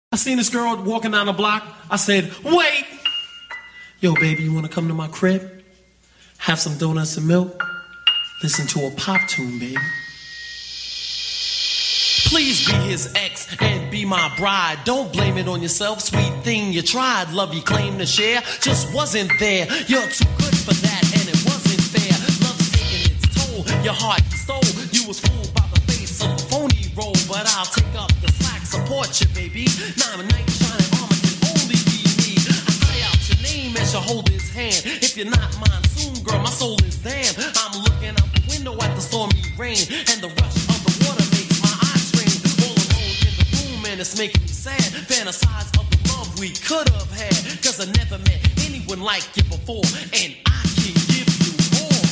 I seen this girl walking down the block. I said, wait. Yo, baby, you want to come to my crib? Have some donuts and milk? Listen to a pop tune, baby. Please be his ex and be my bride. Don't blame it on yourself, sweet thing you tried. Love you claim to share, just wasn't there. You're too good for that and it wasn't fair. Love's taking its toll, your heart you stole. You was fooled by the face of a phony role. But I'll take up the slack, support you, baby. Now a knight in shining armor can only be me. I cry out your name as you hold his hand. If you're not mine soon, girl, my soul is damned. I'm looking out the window at the stormy rain, and the rush of the water makes my eyes strain. All alone in the room and it's making me sad. Fantasize of the love we could have had. Cause I never met anyone like you before, and I can give you more.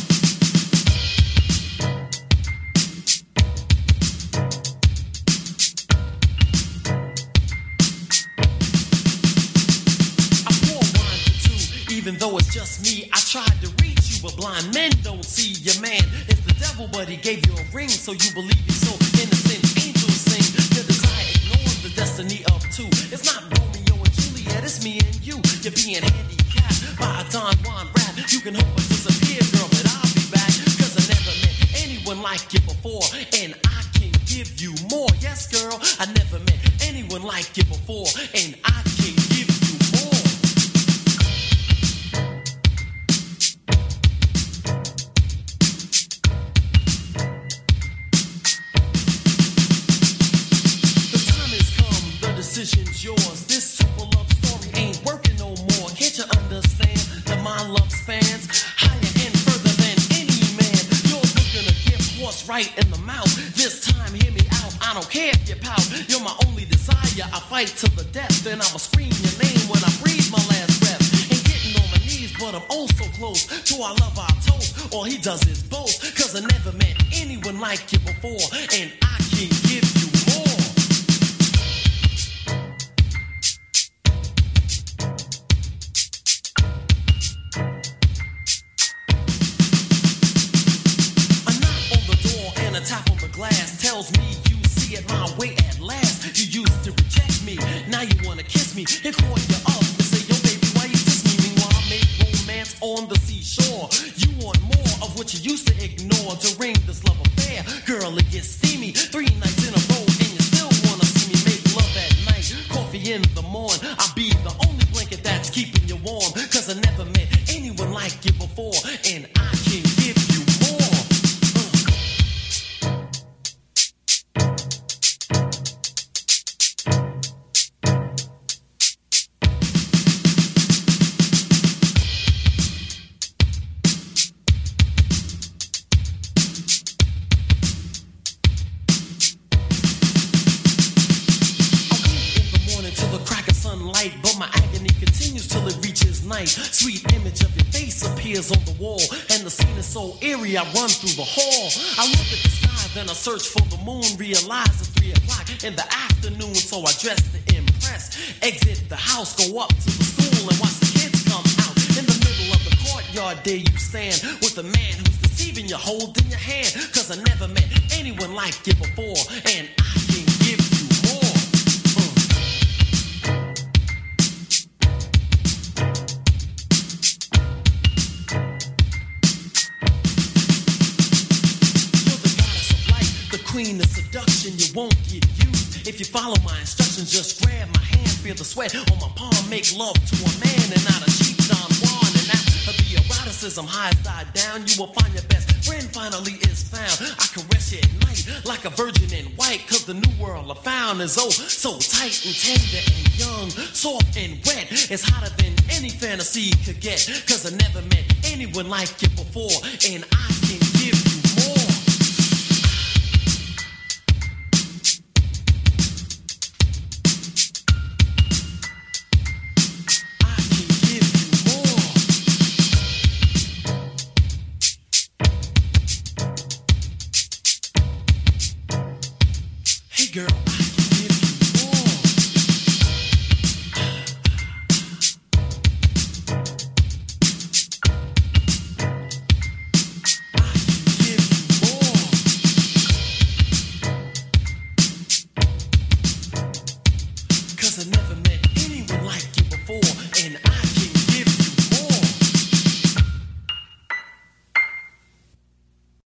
I pour wine for two, even though it's just me. I tried to reach you, but blind men don't see your man. It's the devil, but he gave you a ring, so you believe you're so innocent. Angels sing, your desire ignores the destiny of two. It's not Romeo and Juliet, it's me and you. You're being handicapped by a Don Juan rap. You can hope I disappear, girl, but I'll be back. Cause I never met anyone like you before, and I can give you more. Yes, girl, I never met anyone like you before, and I can give you more. The time has come, the decision's yours. This super love story ain't working no more. Can't you understand that my love spans higher and further than any man? You're looking to get horse right in the mouth. This time, hear me out. I don't care if you pout. You're my only desire. I fight to the death, and I'ma scream your name when I breathe my last breath. Ain't getting on my knees, but I'm oh so close to our love, our toast. All he does is boast. Cause I never met anyone like you before, and I can give you more. A knock on the door and a tap on the glass tells me you see it my way at last. You used to reject me, now you wanna kiss me. Here call you up and say, yo baby, why you diss me? Meanwhile I make romance on the seashore. You want more of what you used to ignore during this love affair. Girl, it gets steamy 3 nights in a row, and you still wanna see me make love at night. Coffee in the morn, I'll be the only blanket that's keeping you warm. Cause I never met anyone like you before, and I can give you more. But my agony continues till it reaches night. Sweet image of your face appears on the wall, and the scene is so eerie I run through the hall. I look at the sky, then I search for the moon. Realize it's 3 o'clock in the afternoon, so I dress to impress. Exit the house, go up to the school, and watch the kids come out. In the middle of the courtyard, there you stand with a man who's deceiving you, holding your hand. Cause I never met anyone like you before, and I can give you more. Queen of seduction, you won't get used if you follow my instructions. Just grab my hand, feel the sweat on my palm, make love to a man and not a cheap Don Juan. And after the eroticism highs died down, you will find your best friend finally is found. I caress you at night like a virgin in white, cause the new world I found is oh so tight and tender and young, soft and wet. It's hotter than any fantasy could get, cause I never met anyone like you before, and I can give you